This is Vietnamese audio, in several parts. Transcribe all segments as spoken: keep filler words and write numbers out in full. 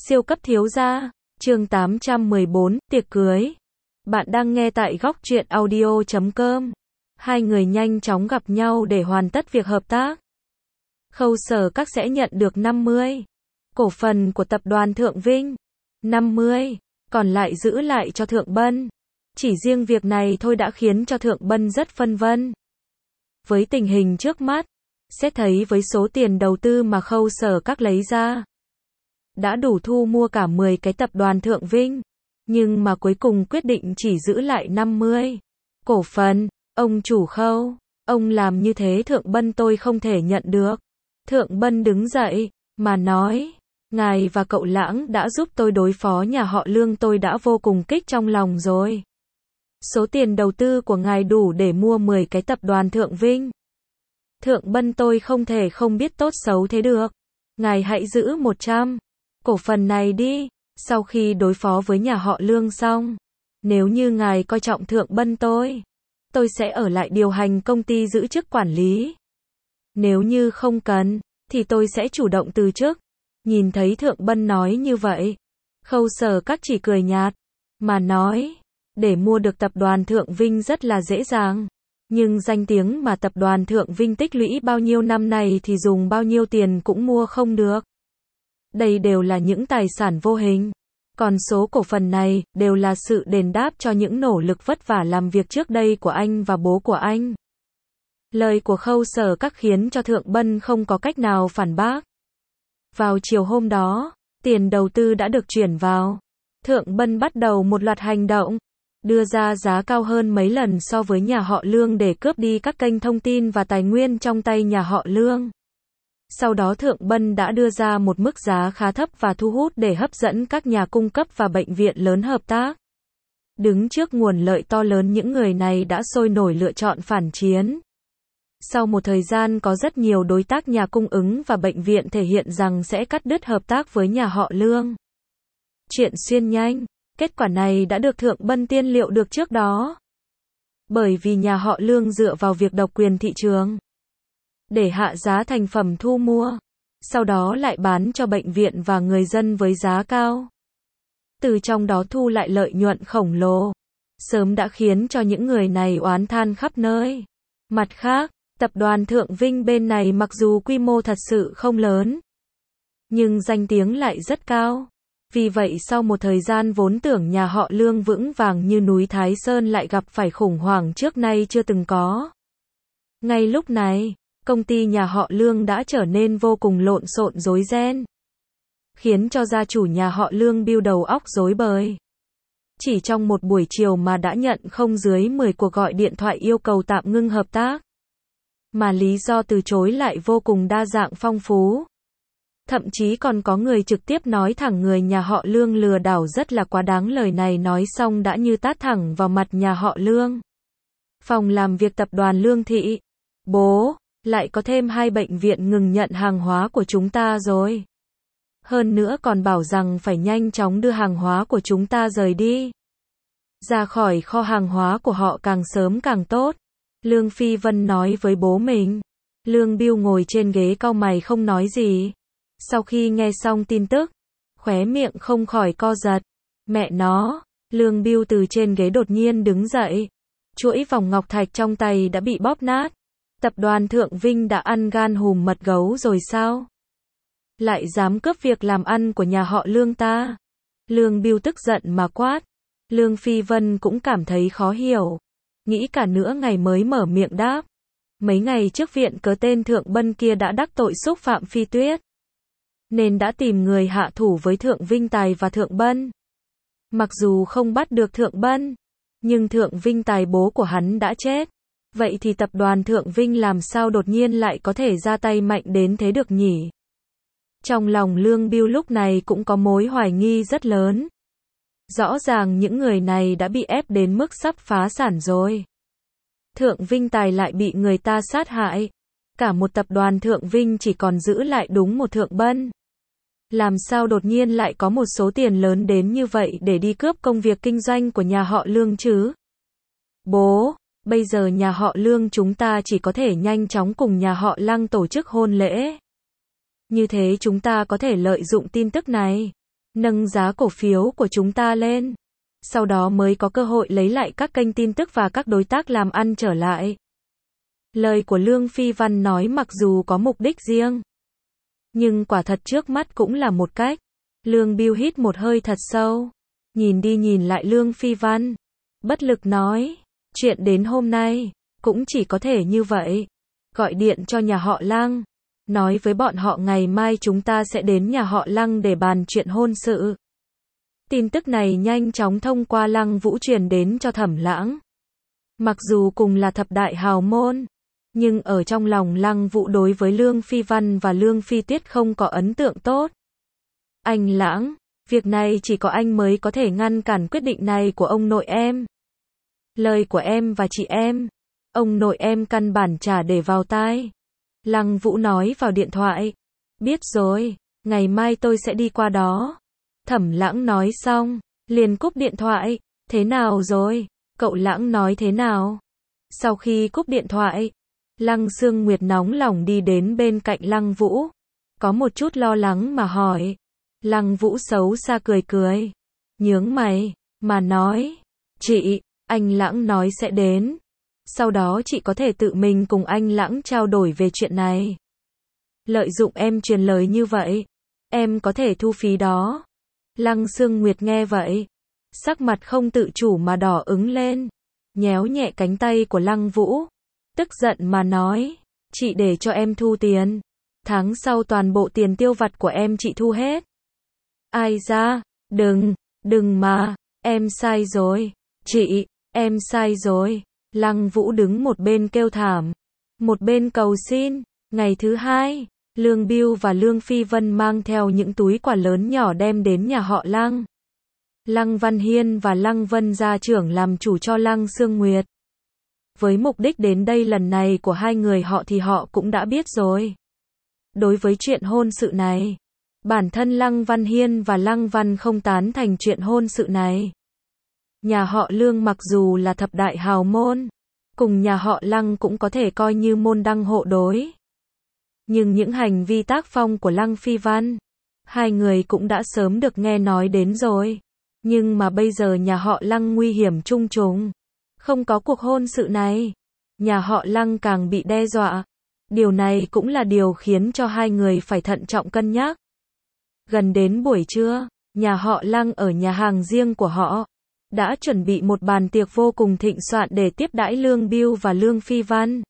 Siêu cấp thiếu gia, chương tám trăm mười bốn, tiệc cưới. Bạn đang nghe tại góc truyện audio chấm com. Hai người nhanh chóng gặp nhau để hoàn tất việc hợp tác. Khâu Sở Các sẽ nhận được năm mươi cổ phần của tập đoàn Thượng Vinh. năm mươi, còn lại giữ lại cho Thượng Bân. Chỉ riêng việc này thôi đã khiến cho Thượng Bân rất phân vân. Với tình hình trước mắt, xét thấy với số tiền đầu tư mà Khâu Sở Các lấy ra, đã đủ thu mua cả mười cái tập đoàn Thượng Vinh, nhưng mà cuối cùng quyết định chỉ giữ lại năm mươi cổ phần. Ông chủ Khâu, ông làm như thế Thượng Bân tôi không thể nhận được. Thượng Bân đứng dậy, mà nói, ngài và cậu Lãng đã giúp tôi đối phó nhà họ Lương, tôi đã vô cùng kích trong lòng rồi. Số tiền đầu tư của ngài đủ để mua mười cái tập đoàn Thượng Vinh. Thượng Bân tôi không thể không biết tốt xấu thế được. Ngài hãy giữ một trăm cổ phần này đi, sau khi đối phó với nhà họ Lương xong. Nếu như ngài coi trọng Thượng Bân tôi, tôi sẽ ở lại điều hành công ty giữ chức quản lý. Nếu như không cần, thì tôi sẽ chủ động từ chức. Nhìn thấy Thượng Bân nói như vậy, Khâu Sở Các chỉ cười nhạt, mà nói, để mua được tập đoàn Thượng Vinh rất là dễ dàng. Nhưng danh tiếng mà tập đoàn Thượng Vinh tích lũy bao nhiêu năm này thì dùng bao nhiêu tiền cũng mua không được. Đây đều là những tài sản vô hình. Còn số cổ phần này, đều là sự đền đáp cho những nỗ lực vất vả làm việc trước đây của anh và bố của anh. Lời của Khâu Sở Các khiến cho Thượng Bân không có cách nào phản bác. Vào chiều hôm đó, tiền đầu tư đã được chuyển vào. Thượng Bân bắt đầu một loạt hành động, đưa ra giá cao hơn mấy lần so với nhà họ Lương để cướp đi các kênh thông tin và tài nguyên trong tay nhà họ Lương. Sau đó Thượng Bân đã đưa ra một mức giá khá thấp và thu hút để hấp dẫn các nhà cung cấp và bệnh viện lớn hợp tác. Đứng trước nguồn lợi to lớn, những người này đã sôi nổi lựa chọn phản chiến. Sau một thời gian có rất nhiều đối tác nhà cung ứng và bệnh viện thể hiện rằng sẽ cắt đứt hợp tác với nhà họ Lương. Chuyện xuyên nhanh, kết quả này đã được Thượng Bân tiên liệu được trước đó. Bởi vì nhà họ Lương dựa vào việc độc quyền thị trường để hạ giá thành phẩm thu mua, sau đó lại bán cho bệnh viện và người dân với giá cao. Từ trong đó thu lại lợi nhuận khổng lồ, sớm đã khiến cho những người này oán than khắp nơi. Mặt khác, tập đoàn Thượng Vinh bên này mặc dù quy mô thật sự không lớn, nhưng danh tiếng lại rất cao. Vì vậy sau một thời gian vốn tưởng nhà họ Lương vững vàng như núi Thái Sơn lại gặp phải khủng hoảng trước nay chưa từng có. Ngay lúc này, công ty nhà họ Lương đã trở nên vô cùng lộn xộn rối ren, khiến cho gia chủ nhà họ Lương bưu đầu óc rối bời. Chỉ trong một buổi chiều mà đã nhận không dưới mười cuộc gọi điện thoại yêu cầu tạm ngưng hợp tác. Mà lý do từ chối lại vô cùng đa dạng phong phú. Thậm chí còn có người trực tiếp nói thẳng người nhà họ Lương lừa đảo rất là quá đáng. Lời này nói xong đã như tát thẳng vào mặt nhà họ Lương. Phòng làm việc tập đoàn Lương Thị. Bố, lại có thêm hai bệnh viện ngừng nhận hàng hóa của chúng ta rồi. Hơn nữa còn bảo rằng phải nhanh chóng đưa hàng hóa của chúng ta rời đi. Ra khỏi kho hàng hóa của họ càng sớm càng tốt. Lương Phi Vân nói với bố mình. Lương Bưu ngồi trên ghế cau mày không nói gì. Sau khi nghe xong tin tức, khóe miệng không khỏi co giật. Mẹ nó, Lương Bưu từ trên ghế đột nhiên đứng dậy. Chuỗi vòng ngọc thạch trong tay đã bị bóp nát. Tập đoàn Thượng Vinh đã ăn gan hùm mật gấu rồi sao? Lại dám cướp việc làm ăn của nhà họ Lương ta? Lương Bưu tức giận mà quát. Lương Phi Vân cũng cảm thấy khó hiểu. Nghĩ cả nửa ngày mới mở miệng đáp. Mấy ngày trước viện cớ tên Thượng Bân kia đã đắc tội xúc phạm Phi Tuyết, nên đã tìm người hạ thủ với Thượng Vinh Tài và Thượng Bân. Mặc dù không bắt được Thượng Bân, nhưng Thượng Vinh Tài bố của hắn đã chết. Vậy thì tập đoàn Thượng Vinh làm sao đột nhiên lại có thể ra tay mạnh đến thế được nhỉ? Trong lòng Lương Bưu lúc này cũng có mối hoài nghi rất lớn. Rõ ràng những người này đã bị ép đến mức sắp phá sản rồi. Thượng Vinh Tài lại bị người ta sát hại. Cả một tập đoàn Thượng Vinh chỉ còn giữ lại đúng một Thượng Bân. Làm sao đột nhiên lại có một số tiền lớn đến như vậy để đi cướp công việc kinh doanh của nhà họ Lương chứ? Bố, bây giờ nhà họ Lương chúng ta chỉ có thể nhanh chóng cùng nhà họ Lăng tổ chức hôn lễ. Như thế chúng ta có thể lợi dụng tin tức này nâng giá cổ phiếu của chúng ta lên. Sau đó mới có cơ hội lấy lại các kênh tin tức và các đối tác làm ăn trở lại. Lời của Lương Phi Văn nói mặc dù có mục đích riêng, nhưng quả thật trước mắt cũng là một cách. Lương Bill hít một hơi thật sâu, nhìn đi nhìn lại Lương Phi Văn, bất lực nói, chuyện đến hôm nay, cũng chỉ có thể như vậy. Gọi điện cho nhà họ Lăng, nói với bọn họ ngày mai chúng ta sẽ đến nhà họ Lăng để bàn chuyện hôn sự. Tin tức này nhanh chóng thông qua Lăng Vũ truyền đến cho Thẩm Lãng. Mặc dù cùng là thập đại hào môn, nhưng ở trong lòng Lăng Vũ đối với Lương Phi Văn và Lương Phi Tiết không có ấn tượng tốt. Anh Lãng, việc này chỉ có anh mới có thể ngăn cản quyết định này của ông nội em. Lời của em và chị em, ông nội em căn bản chả để vào tai. Lăng Vũ nói vào điện thoại. Biết rồi, ngày mai tôi sẽ đi qua đó. Thẩm Lãng nói xong, liền cúp điện thoại. Thế nào rồi? Cậu Lãng nói thế nào? Sau khi cúp điện thoại, Lăng Sương Nguyệt nóng lòng đi đến bên cạnh Lăng Vũ. Có một chút lo lắng mà hỏi. Lăng Vũ xấu xa cười cười. Nhướng mày, mà nói. Chị, anh Lãng nói sẽ đến. Sau đó chị có thể tự mình cùng anh Lãng trao đổi về chuyện này. Lợi dụng em truyền lời như vậy, em có thể thu phí đó. Lăng Sương Nguyệt nghe vậy, sắc mặt không tự chủ mà đỏ ứng lên, nhéo nhẹ cánh tay của Lăng Vũ, tức giận mà nói, chị để cho em thu tiền, tháng sau toàn bộ tiền tiêu vặt của em chị thu hết. Ai ra, đừng, đừng mà, em sai rồi, chị, em sai rồi. Lăng Vũ đứng một bên kêu thảm, một bên cầu xin. Ngày thứ hai, Lương Bill và Lương Phi Vân mang theo những túi quà lớn nhỏ đem đến nhà họ Lăng. Lăng Văn Hiên và Lăng Vân gia trưởng làm chủ cho Lăng Sương Nguyệt. Với mục đích đến đây lần này của hai người họ thì họ cũng đã biết rồi. Đối với chuyện hôn sự này, bản thân Lăng Văn Hiên và Lăng Văn không tán thành chuyện hôn sự này. Nhà họ Lương mặc dù là thập đại hào môn, cùng nhà họ Lăng cũng có thể coi như môn đăng hộ đối. Nhưng những hành vi tác phong của Lăng Phi Văn, hai người cũng đã sớm được nghe nói đến rồi. Nhưng mà bây giờ nhà họ Lăng nguy hiểm trùng trùng, không có cuộc hôn sự này, nhà họ Lăng càng bị đe dọa. Điều này cũng là điều khiến cho hai người phải thận trọng cân nhắc. Gần đến buổi trưa, nhà họ Lăng ở nhà hàng riêng của họ đã chuẩn bị một bàn tiệc vô cùng thịnh soạn để tiếp đãi Lương Bill và Lương Phi Văn.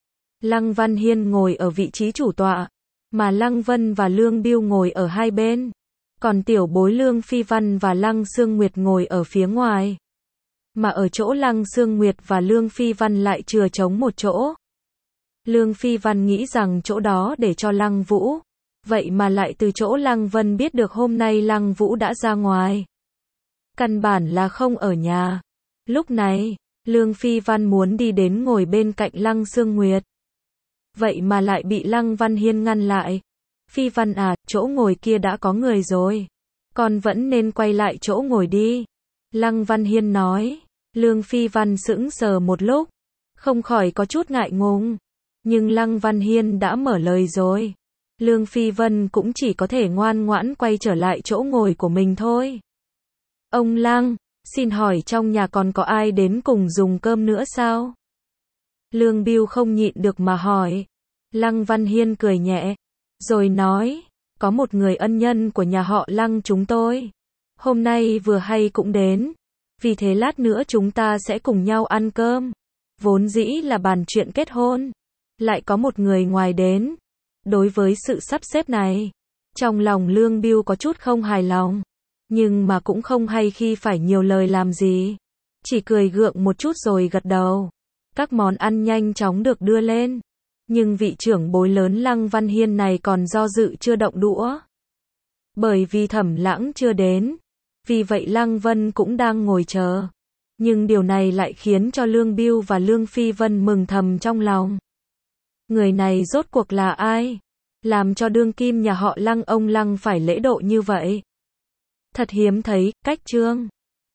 Lăng Văn Hiên ngồi ở vị trí chủ tọa, mà Lăng Vân và Lương Bill ngồi ở hai bên. Còn tiểu bối Lương Phi Văn và Lăng Sương Nguyệt ngồi ở phía ngoài. Mà ở chỗ Lăng Sương Nguyệt và Lương Phi Văn lại chừa trống một chỗ. Lương Phi Văn nghĩ rằng chỗ đó để cho Lăng Vũ. Vậy mà lại từ chỗ Lăng Vân biết được hôm nay Lăng Vũ đã ra ngoài. Căn bản là không ở nhà. Lúc này, Lương Phi Văn muốn đi đến ngồi bên cạnh Lăng Sương Nguyệt. Vậy mà lại bị Lăng Văn Hiên ngăn lại. Phi Văn à, chỗ ngồi kia đã có người rồi. Con vẫn nên quay lại chỗ ngồi đi. Lăng Văn Hiên nói. Lương Phi Văn sững sờ một lúc, không khỏi có chút ngại ngùng. Nhưng Lăng Văn Hiên đã mở lời rồi. Lương Phi Vân cũng chỉ có thể ngoan ngoãn quay trở lại chỗ ngồi của mình thôi. Ông Lăng, xin hỏi trong nhà còn có ai đến cùng dùng cơm nữa sao? Lương Bill không nhịn được mà hỏi. Lăng Văn Hiên cười nhẹ, rồi nói, có một người ân nhân của nhà họ Lăng chúng tôi. Hôm nay vừa hay cũng đến, vì thế lát nữa chúng ta sẽ cùng nhau ăn cơm. Vốn dĩ là bàn chuyện kết hôn, lại có một người ngoài đến. Đối với sự sắp xếp này, trong lòng Lương Bill có chút không hài lòng, nhưng mà cũng không hay khi phải nhiều lời làm gì. Chỉ cười gượng một chút rồi gật đầu. Các món ăn nhanh chóng được đưa lên, nhưng vị trưởng bối lớn Lăng Văn Hiên này còn do dự chưa động đũa. Bởi vì Thẩm Lãng chưa đến, vì vậy Lăng Vân cũng đang ngồi chờ. Nhưng điều này lại khiến cho Lương Bill và Lương Phi Vân mừng thầm trong lòng. Người này rốt cuộc là ai? Làm cho đương kim nhà họ Lăng ông Lăng phải lễ độ như vậy. Thật hiếm thấy, cách trương.